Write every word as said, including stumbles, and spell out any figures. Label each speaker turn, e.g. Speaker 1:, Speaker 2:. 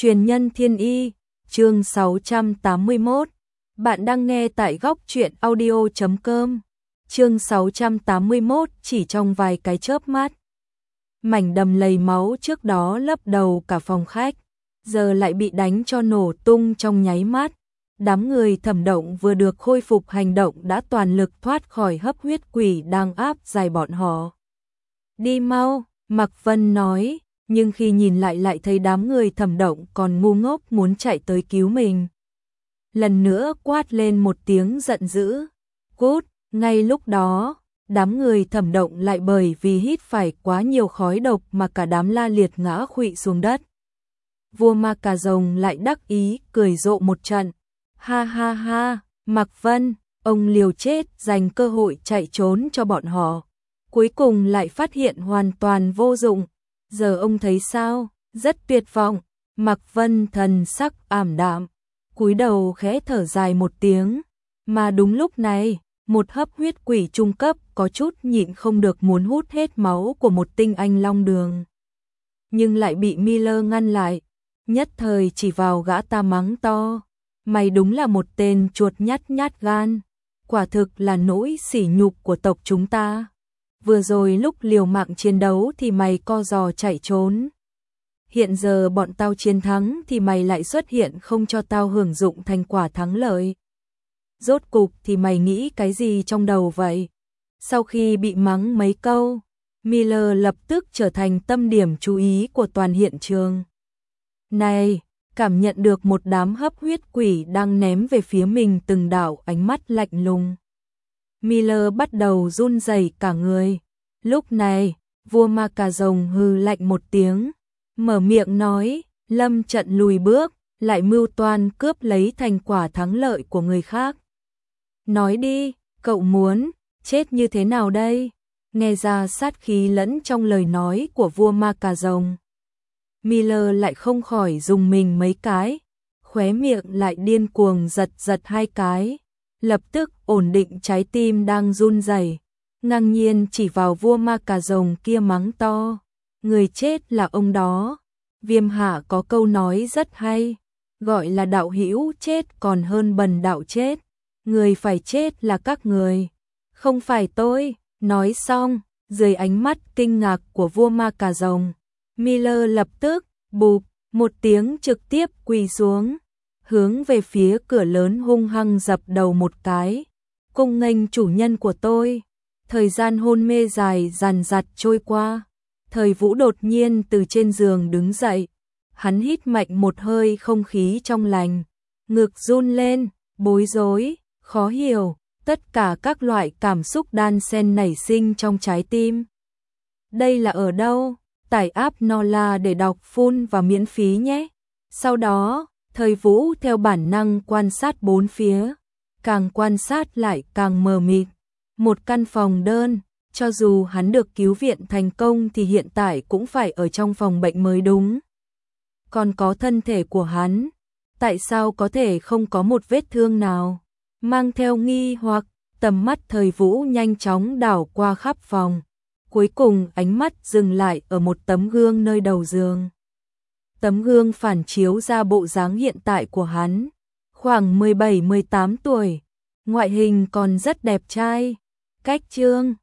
Speaker 1: Truyền nhân thiên y, chương sáu trăm tám mươi mốt. Bạn đang nghe tại góc truyện audio chấm com. Chương sáu trăm tám mươi mốt, chỉ trong vài cái chớp mắt. Mảnh đầm lầy máu trước đó lấp đầu cả phòng khách, giờ lại bị đánh cho nổ tung trong nháy mắt. Đám người Thẩm Động vừa được khôi phục hành động đã toàn lực thoát khỏi hấp huyết quỷ đang áp dài bọn họ. Đi mau, Mạc Vân nói, nhưng khi nhìn lại lại thấy đám người Thẩm Động còn ngu ngốc muốn chạy tới cứu mình. Lần nữa quát lên một tiếng giận dữ. Cút, ngay lúc đó, đám người Thẩm Động lại bởi vì hít phải quá nhiều khói độc mà cả đám la liệt ngã khuỵu xuống đất. Vua Ma Cà Rồng lại đắc ý cười rộ một trận. Ha ha ha, Mạc Vân, ông liều chết dành cơ hội chạy trốn cho bọn họ. Cuối cùng lại phát hiện hoàn toàn vô dụng. Giờ ông thấy sao? Rất tuyệt vọng. Mạc Vân thần sắc ảm đạm, cúi đầu khẽ thở dài một tiếng. Mà đúng lúc này, một hấp huyết quỷ trung cấp có chút nhịn không được muốn hút hết máu của một tinh anh long đường. Nhưng lại bị Miller ngăn lại, nhất thời chỉ vào gã ta mắng to. Mày đúng là một tên chuột nhát nhát gan, quả thực là nỗi sỉ nhục của tộc chúng ta. Vừa rồi lúc liều mạng chiến đấu thì mày co giò chạy trốn. Hiện giờ bọn tao chiến thắng thì mày lại xuất hiện không cho tao hưởng dụng thành quả thắng lợi. Rốt cục thì mày nghĩ cái gì trong đầu vậy? Sau khi bị mắng mấy câu, Miller lập tức trở thành tâm điểm chú ý của toàn hiện trường. Này, cảm nhận được một đám hấp huyết quỷ đang ném về phía mình từng đạo ánh mắt lạnh lùng. Miller bắt đầu run rẩy cả người. Lúc này, vua Ma Cà Rồng hừ lạnh một tiếng, mở miệng nói, lâm trận lùi bước, lại mưu toan cướp lấy thành quả thắng lợi của người khác. Nói đi, cậu muốn chết như thế nào đây? Nghe ra sát khí lẫn trong lời nói của vua Ma Cà Rồng. Miller lại không khỏi dùng mình mấy cái, khóe miệng lại điên cuồng giật giật hai cái, lập tức ổn định trái tim đang run rẩy, ngang nhiên chỉ vào vua Ma Cà Rồng kia mắng to. Người chết là ông đó. Viêm Hạ có câu nói rất hay, gọi là đạo hữu chết còn hơn bần đạo chết. Người phải chết là các người, không phải tôi. Nói xong, dưới ánh mắt kinh ngạc của vua Ma Cà Rồng, Miller lập tức bụp một tiếng trực tiếp quỳ xuống, hướng về phía cửa lớn hung hăng dập đầu một cái. Cung nghênh chủ nhân của tôi. Thời gian hôn mê dài dằn dặt trôi qua, Thời Vũ đột nhiên từ trên giường đứng dậy, hắn hít mạnh một hơi không khí trong lành, ngực run lên, bối rối, khó hiểu, tất cả các loại cảm xúc đan xen nảy sinh trong trái tim. Đây là ở đâu? Tải app Nola để đọc full và miễn phí nhé. Sau đó, Thời Vũ theo bản năng quan sát bốn phía, càng quan sát lại càng mờ mịt. Một căn phòng đơn, cho dù hắn được cứu viện thành công thì hiện tại cũng phải ở trong phòng bệnh mới đúng. Còn có thân thể của hắn, tại sao có thể không có một vết thương nào? Mang theo nghi hoặc, tầm mắt Thời Vũ nhanh chóng đảo qua khắp phòng. Cuối cùng ánh mắt dừng lại ở một tấm gương nơi đầu giường. Tấm gương phản chiếu ra bộ dáng hiện tại của hắn, khoảng mười bảy mười tám tuổi, ngoại hình còn rất đẹp trai. Cách trương,